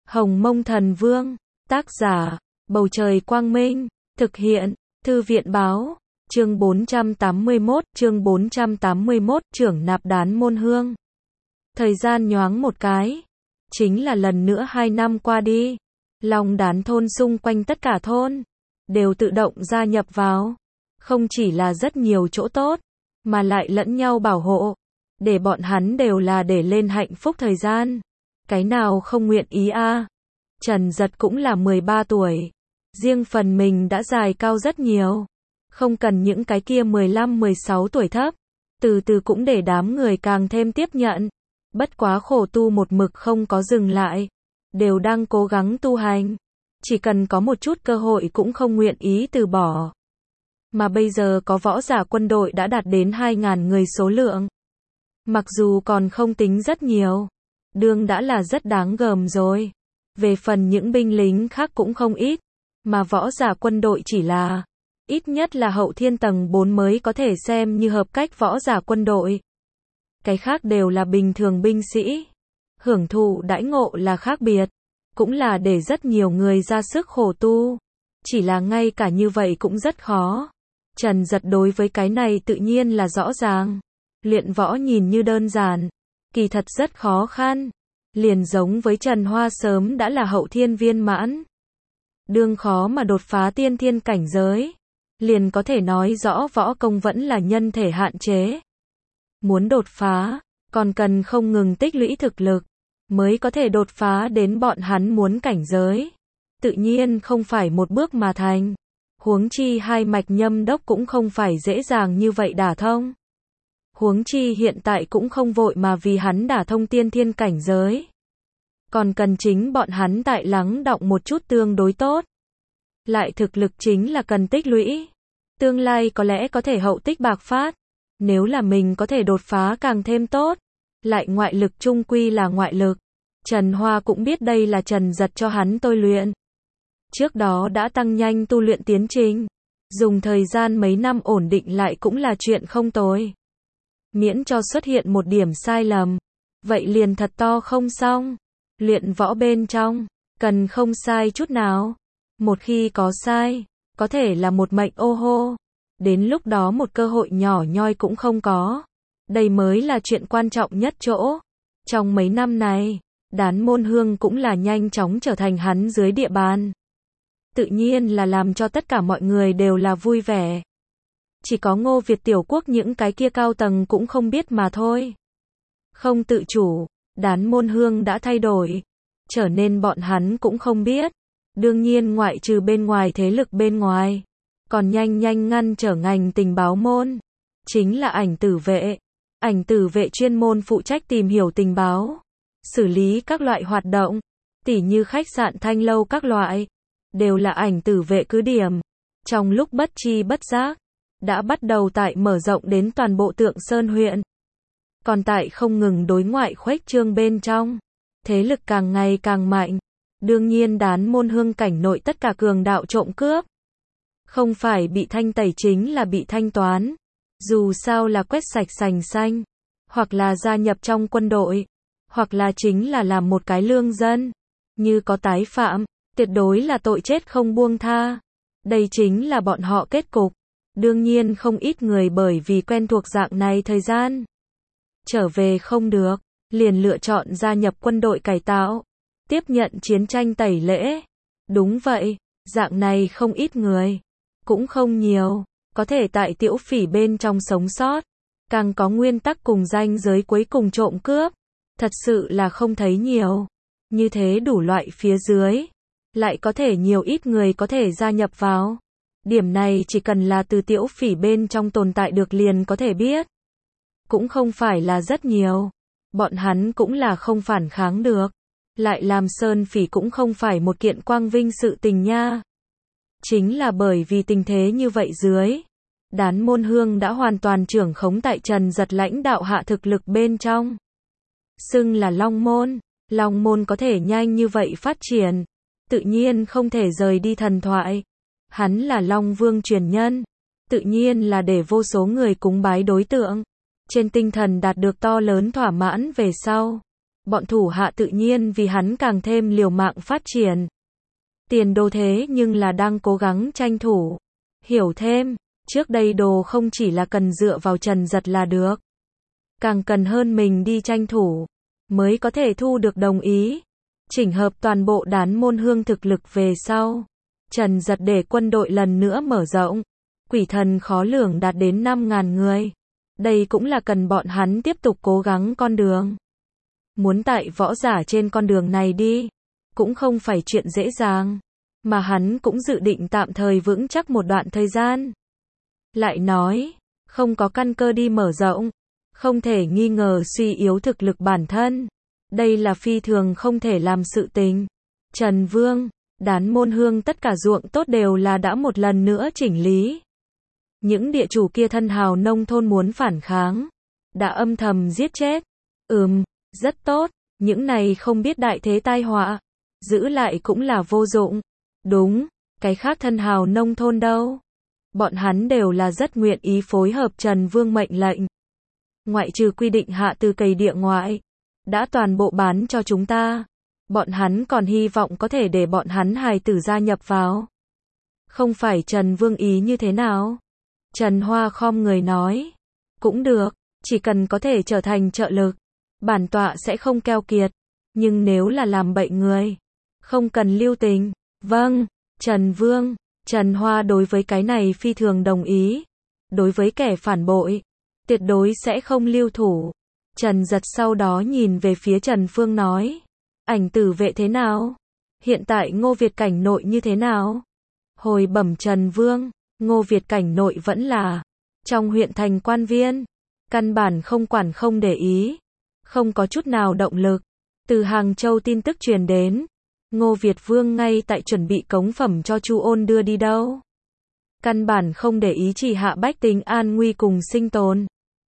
Hồng Mông Thần Vương, tác giả, Bầu Trời Quang Minh, thực hiện, Thư viện Báo, chương 481, trưởng nạp Đán Môn Hương. Thời gian nhoáng một cái, chính là lần nữa 2 năm qua đi, Long Đán thôn xung quanh tất cả thôn, đều tự động gia nhập vào, không chỉ là rất nhiều chỗ tốt, mà lại lẫn nhau bảo hộ, để bọn hắn đều là để lên hạnh phúc thời gian. Cái nào không nguyện ý a? Trần Giật cũng là 13 tuổi, riêng phần mình đã dài cao rất nhiều, không cần những cái kia 15-16 tuổi thấp, từ từ cũng để đám người càng thêm tiếp nhận. Bất quá khổ tu một mực không có dừng lại, đều đang cố gắng tu hành, chỉ cần có một chút cơ hội cũng không nguyện ý từ bỏ. Mà bây giờ có võ giả quân đội đã đạt đến 2.000 người số lượng. Mặc dù còn không tính rất nhiều, đương đã là rất đáng gờm rồi. Về phần những binh lính khác cũng không ít, mà võ giả quân đội chỉ là, ít nhất là hậu thiên tầng 4 mới có thể xem như hợp cách võ giả quân đội. Cái khác đều là bình thường binh sĩ. Hưởng thụ đãi ngộ là khác biệt, cũng là để rất nhiều người ra sức khổ tu. Chỉ là ngay cả như vậy cũng rất khó. Trần Giật đối với cái này tự nhiên là rõ ràng. Luyện võ nhìn như đơn giản, kỳ thật rất khó khăn. Liền giống với Trần Hoa sớm đã là hậu thiên viên mãn, đương khó mà đột phá tiên thiên cảnh giới, liền có thể nói rõ võ công vẫn là nhân thể hạn chế. Muốn đột phá, còn cần không ngừng tích lũy thực lực, mới có thể đột phá đến bọn hắn muốn cảnh giới. Tự nhiên không phải một bước mà thành. Huống chi hai mạch nhâm đốc cũng không phải dễ dàng như vậy đả thông. Huống chi hiện tại cũng không vội mà vì hắn đả thông tiên thiên cảnh giới. Còn cần chính bọn hắn tại lắng đọng một chút tương đối tốt. Lại thực lực chính là cần tích lũy. Tương lai có lẽ có thể hậu tích bạc phát. Nếu là mình có thể đột phá càng thêm tốt. Lại ngoại lực chung quy là ngoại lực. Trần Hoa cũng biết đây là Trần Giật cho hắn tôi luyện. Trước đó đã tăng nhanh tu luyện tiến trình. Dùng thời gian mấy năm ổn định lại cũng là chuyện không tồi. Miễn cho xuất hiện một điểm sai lầm. Vậy liền thật to không xong. Luyện võ bên trong, cần không sai chút nào. Một khi có sai, có thể là một mệnh ô hô. Đến lúc đó một cơ hội nhỏ nhoi cũng không có. Đây mới là chuyện quan trọng nhất chỗ. Trong mấy năm này, Đán Môn Hương cũng là nhanh chóng trở thành hắn dưới địa bàn. Tự nhiên là làm cho tất cả mọi người đều là vui vẻ. Chỉ có Ngô Việt Tiểu Quốc những cái kia cao tầng cũng không biết mà thôi. Không tự chủ, Đán Môn Hương đã thay đổi, trở nên bọn hắn cũng không biết. Đương nhiên ngoại trừ bên ngoài thế lực bên ngoài, còn nhanh ngăn trở ngành tình báo môn, chính là ảnh tử vệ. Ảnh tử vệ chuyên môn phụ trách tìm hiểu tình báo, xử lý các loại hoạt động, tỉ như khách sạn thanh lâu các loại, đều là ảnh tử vệ cứ điểm. Trong lúc bất chi bất giác, đã bắt đầu tại mở rộng đến toàn bộ Tượng Sơn huyện. Còn tại không ngừng đối ngoại khuếch trương bên trong, thế lực càng ngày càng mạnh. Đương nhiên Đán Môn Hương cảnh nội tất cả cường đạo trộm cướp, không phải bị thanh tẩy chính là bị thanh toán. Dù sao là quét sạch sành xanh, hoặc là gia nhập trong quân đội, hoặc là chính là làm một cái lương dân. Như có tái phạm, tuyệt đối là tội chết không buông tha. Đây chính là bọn họ kết cục. Đương nhiên không ít người bởi vì quen thuộc dạng này thời gian trở về không được, liền lựa chọn gia nhập quân đội cải tạo, tiếp nhận chiến tranh tẩy lễ. Đúng vậy, dạng này không ít người, cũng không nhiều, có thể tại tiểu phỉ bên trong sống sót, càng có nguyên tắc cùng ranh giới cuối cùng trộm cướp, thật sự là không thấy nhiều. Như thế đủ loại phía dưới, lại có thể nhiều ít người có thể gia nhập vào. Điểm này chỉ cần là từ tiểu phỉ bên trong tồn tại được liền có thể biết. Cũng không phải là rất nhiều. Bọn hắn cũng là không phản kháng được. Lại làm sơn phỉ cũng không phải một kiện quang vinh sự tình nha. Chính là bởi vì tình thế như vậy dưới, Đán Môn Hương đã hoàn toàn trưởng khống tại Trần Giật lãnh đạo hạ thực lực bên trong. Xưng là Long Môn. Long Môn có thể nhanh như vậy phát triển, tự nhiên không thể rời đi thần thoại. Hắn là Long Vương truyền nhân, tự nhiên là để vô số người cúng bái đối tượng. Trên tinh thần đạt được to lớn thỏa mãn về sau, bọn thủ hạ tự nhiên vì hắn càng thêm liều mạng phát triển. Tiền Đồ thế nhưng là đang cố gắng tranh thủ. Hiểu thêm, trước đây Đồ không chỉ là cần dựa vào Trần Giật là được, càng cần hơn mình đi tranh thủ, mới có thể thu được đồng ý. Chỉnh hợp toàn bộ Đán Môn Hương thực lực về sau, Trần Giật để quân đội lần nữa mở rộng, quỷ thần khó lường đạt đến 5.000 người. Đây cũng là cần bọn hắn tiếp tục cố gắng con đường. Muốn tại võ giả trên con đường này đi, cũng không phải chuyện dễ dàng, mà hắn cũng dự định tạm thời vững chắc một đoạn thời gian. Lại nói, không có căn cơ đi mở rộng, không thể nghi ngờ suy yếu thực lực bản thân. Đây là phi thường không thể làm sự tình. Trần Vương, Đán Môn Hương tất cả ruộng tốt đều là đã một lần nữa chỉnh lý. Những địa chủ kia thân hào nông thôn muốn phản kháng, đã âm thầm giết chết. Rất tốt, những này không biết đại thế tai họa, giữ lại cũng là vô dụng. Đúng, cái khác thân hào nông thôn đâu? Bọn hắn đều là rất nguyện ý phối hợp Trần Vương mệnh lệnh. Ngoại trừ quy định hạ từ cày địa ngoại, đã toàn bộ bán cho chúng ta. Bọn hắn còn hy vọng có thể để bọn hắn hài tử gia nhập vào. Không phải Trần Vương ý như thế nào? Trần Hoa khom người nói. Cũng được, chỉ cần có thể trở thành trợ lực, bản tọa sẽ không keo kiệt. Nhưng nếu là làm bậy người, không cần lưu tình. Vâng, Trần Vương. Trần Hoa đối với cái này phi thường đồng ý. Đối với kẻ phản bội, tuyệt đối sẽ không lưu thủ. Trần Giật sau đó nhìn về phía Trần Phương nói. Ảnh Tử Vệ thế nào? Hiện tại Ngô Việt cảnh nội như thế nào? Hồi bẩm Trần Vương, Ngô Việt cảnh nội vẫn là trong huyện thành quan viên, căn bản không quản không để ý, không có chút nào động lực. Từ Hàng Châu tin tức truyền đến, Ngô Việt Vương ngay tại chuẩn bị cống phẩm cho Chu Ôn đưa đi đâu. Căn bản không để ý chỉ hạ bách tính an nguy cùng sinh tồn.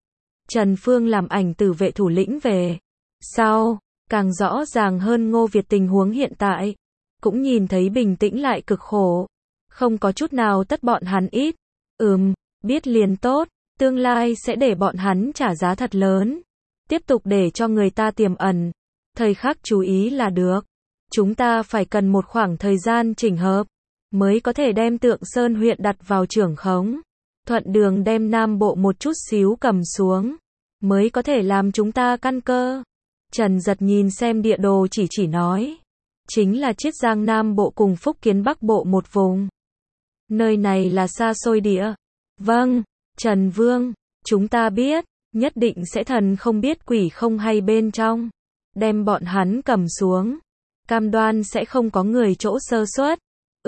Trần Phương làm Ảnh Tử Vệ thủ lĩnh về sau, càng rõ ràng hơn Ngô Việt tình huống hiện tại, cũng nhìn thấy bình tĩnh lại cực khổ, không có chút nào tất bọn hắn ít. Biết liền tốt, tương lai sẽ để bọn hắn trả giá thật lớn. Tiếp tục để cho người ta tiềm ẩn, thời khắc chú ý là được. Chúng ta phải cần một khoảng thời gian chỉnh hợp, mới có thể đem Tượng Sơn huyện đặt vào trưởng khống. Thuận đường đem Nam Bộ một chút xíu cầm xuống, mới có thể làm chúng ta căn cơ. Trần Giật nhìn xem địa đồ chỉ nói. Chính là Chiết Giang Nam Bộ cùng Phúc Kiến Bắc Bộ một vùng. Nơi này là xa xôi địa. Vâng, Trần Vương, chúng ta biết, nhất định sẽ thần không biết quỷ không hay bên trong. Đem bọn hắn cầm xuống. Cam đoan sẽ không có người chỗ sơ suất.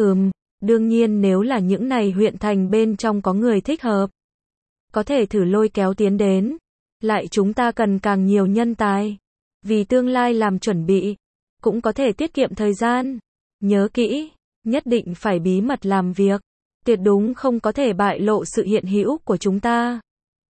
Đương nhiên nếu là những này huyện thành bên trong có người thích hợp, có thể thử lôi kéo tiến đến. Lại chúng ta cần càng nhiều nhân tài. Vì tương lai làm chuẩn bị, cũng có thể tiết kiệm thời gian. Nhớ kỹ, nhất định phải bí mật làm việc. Tuyệt đúng không có thể bại lộ sự hiện hữu của chúng ta.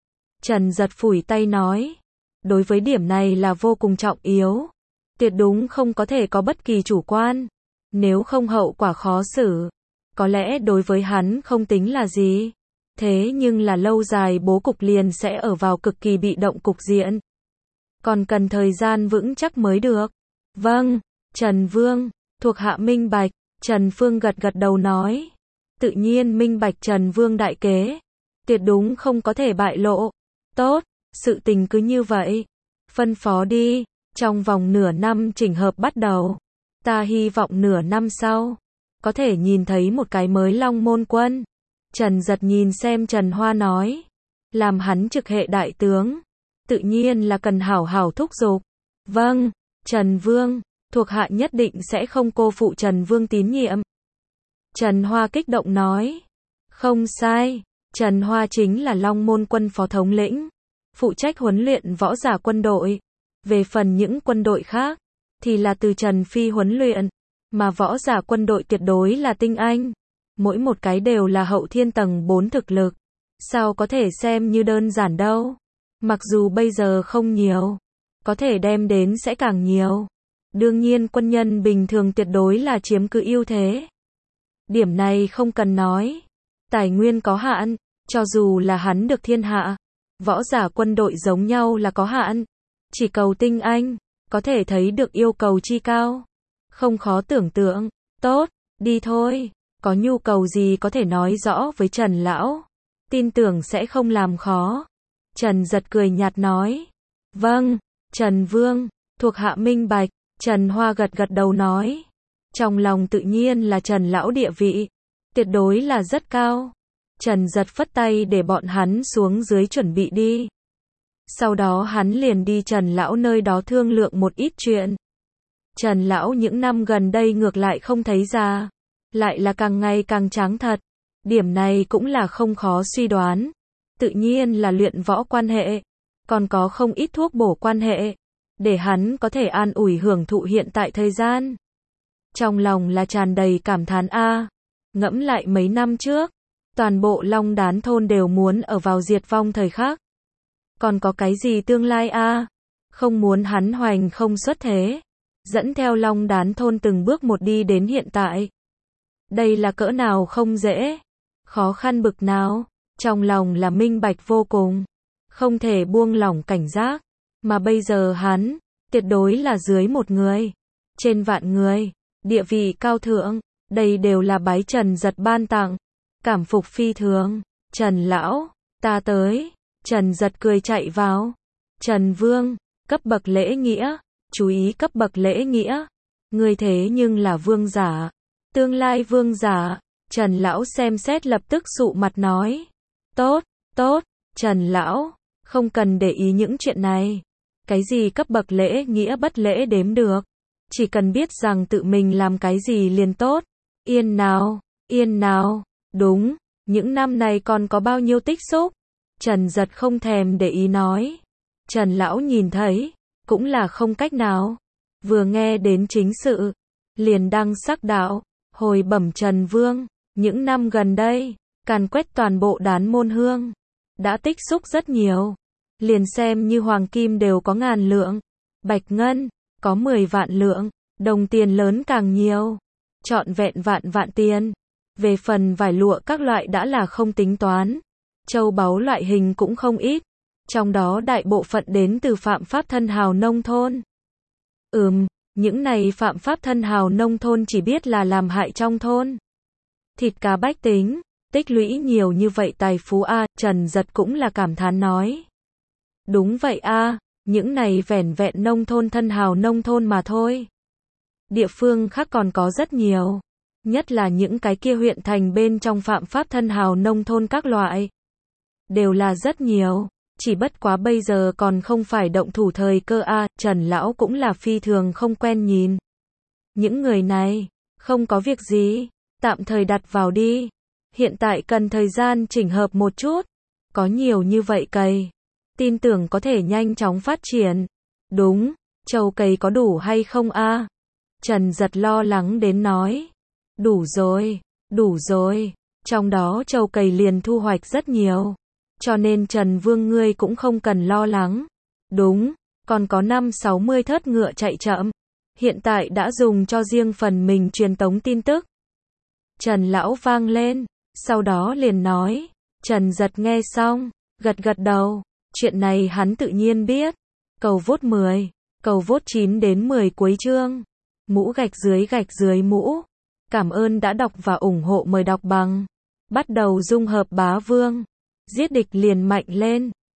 Trần Giật phủi tay nói. Đối với điểm này là vô cùng trọng yếu. Tuyệt đúng không có thể có bất kỳ chủ quan. Nếu không hậu quả khó xử. Có lẽ đối với hắn không tính là gì. Thế nhưng là lâu dài bố cục liền sẽ ở vào cực kỳ bị động cục diện. Còn cần thời gian vững chắc mới được. Vâng, Trần Vương, thuộc hạ minh bạch. Trần Phương gật đầu nói. Tự nhiên minh bạch Trần Vương đại kế. Tuyệt đúng không có thể bại lộ. Tốt, sự tình cứ như vậy. Phân phó đi, trong vòng nửa năm chỉnh hợp bắt đầu. Ta hy vọng nửa năm sau, có thể nhìn thấy một cái mới Long Môn quân. Trần Giật nhìn xem Trần Hoa nói. Làm hắn trực hệ đại tướng. Tự nhiên là cần hảo hảo thúc giục. Vâng, Trần Vương, thuộc hạ nhất định sẽ không cô phụ Trần Vương tín nhiệm. Trần Hoa kích động nói. Không sai, Trần Hoa chính là Long Môn quân phó thống lĩnh, phụ trách huấn luyện võ giả quân đội. Về phần những quân đội khác, thì là từ Trần Phi huấn luyện, mà võ giả quân đội tuyệt đối là tinh anh. Mỗi một cái đều là hậu thiên tầng 4 thực lực. Sao có thể xem như đơn giản đâu. Mặc dù bây giờ không nhiều, có thể đem đến sẽ càng nhiều. Đương nhiên quân nhân bình thường tuyệt đối là chiếm cứ ưu thế. Điểm này không cần nói. Tài nguyên có hạn, cho dù là hắn được thiên hạ. Võ giả quân đội giống nhau là có hạn. Chỉ cầu tinh anh, có thể thấy được yêu cầu chi cao. Không khó tưởng tượng. Tốt, đi thôi. Có nhu cầu gì có thể nói rõ với Trần Lão. Tin tưởng sẽ không làm khó. Trần Giật cười nhạt nói. Vâng, Trần Vương, thuộc hạ minh bạch. Trần Hoa gật gật đầu nói. Trong lòng tự nhiên là Trần Lão địa vị. Tuyệt đối là rất cao. Trần Giật phất tay để bọn hắn xuống dưới chuẩn bị đi. Sau đó hắn liền đi Trần Lão nơi đó thương lượng một ít chuyện. Trần Lão những năm gần đây ngược lại không thấy già, lại là càng ngày càng tráng thật. Điểm này cũng là không khó suy đoán. Tự nhiên là luyện võ quan hệ, còn có không ít thuốc bổ quan hệ, để hắn có thể an ủi hưởng thụ hiện tại thời gian. Trong lòng là tràn đầy cảm thán a. Ngẫm lại mấy năm trước, toàn bộ Long Đán thôn đều muốn ở vào diệt vong thời khắc. Còn có cái gì tương lai a? Không muốn hắn hoành không xuất thế, dẫn theo Long Đán thôn từng bước một đi đến hiện tại. Đây là cỡ nào không dễ, khó khăn bực nào, trong lòng là minh bạch vô cùng, không thể buông lỏng cảnh giác, mà bây giờ hắn, tuyệt đối là dưới một người, trên vạn người, địa vị cao thượng, đây đều là bái Trần Giật ban tặng, cảm phục phi thường. Trần Lão, ta tới. Trần Giật cười chạy vào. Trần Vương, cấp bậc lễ nghĩa, chú ý cấp bậc lễ nghĩa. Người thế nhưng là vương giả, tương lai vương giả. Trần Lão xem xét lập tức sụ mặt nói. Tốt, tốt, Trần Lão, không cần để ý những chuyện này. Cái gì cấp bậc lễ nghĩa bất lễ đếm được. Chỉ cần biết rằng tự mình làm cái gì liền tốt. Yên nào, yên nào, đúng, những năm này còn có bao nhiêu tích xúc. Trần Giật không thèm để ý nói. Trần Lão nhìn thấy, cũng là không cách nào. Vừa nghe đến chính sự, liền đăng sắc đạo, hồi bẩm Trần Vương, những năm gần đây, càn quét toàn bộ Đán Môn Hương, đã tích xúc rất nhiều. Liền xem như hoàng kim đều có 1000 lượng, bạch ngân, có 10 vạn lượng, đồng tiền lớn càng nhiều, trọn vẹn vạn tiền. Về phần vải lụa các loại đã là không tính toán. Châu báu loại hình cũng không ít, trong đó đại bộ phận đến từ phạm pháp thân hào nông thôn. Những này phạm pháp thân hào nông thôn chỉ biết là làm hại trong thôn. Thịt cá bách tính, tích lũy nhiều như vậy tài phú a. Trần Giật cũng là cảm thán nói. Đúng vậy a, những này vẻn vẹn nông thôn thân hào nông thôn mà thôi. Địa phương khác còn có rất nhiều, nhất là những cái kia huyện thành bên trong phạm pháp thân hào nông thôn các loại. Đều là rất nhiều, chỉ bất quá bây giờ còn không phải động thủ thời cơ a. Trần Lão cũng là phi thường không quen nhìn. Những người này, không có việc gì, tạm thời đặt vào đi. Hiện tại cần thời gian chỉnh hợp một chút. Có nhiều như vậy cày, tin tưởng có thể nhanh chóng phát triển. Đúng, trầu cày có đủ hay không a? Trần Giật lo lắng đến nói. Đủ rồi, trong đó trầu cày liền thu hoạch rất nhiều. Cho nên Trần Vương ngươi cũng không cần lo lắng. Đúng, còn có 50-60 thớt ngựa chạy chậm. Hiện tại đã dùng cho riêng phần mình truyền tống tin tức. Trần Lão vang lên, sau đó liền nói. Trần Giật nghe xong, gật đầu. Chuyện này hắn tự nhiên biết. Cầu vốt 10, cầu vốt 9 đến 10 cuối chương. Mũ gạch dưới mũ. Cảm ơn đã đọc và ủng hộ, mời đọc bằng. Bắt đầu dung hợp bá vương. Giết địch liền mạnh lên.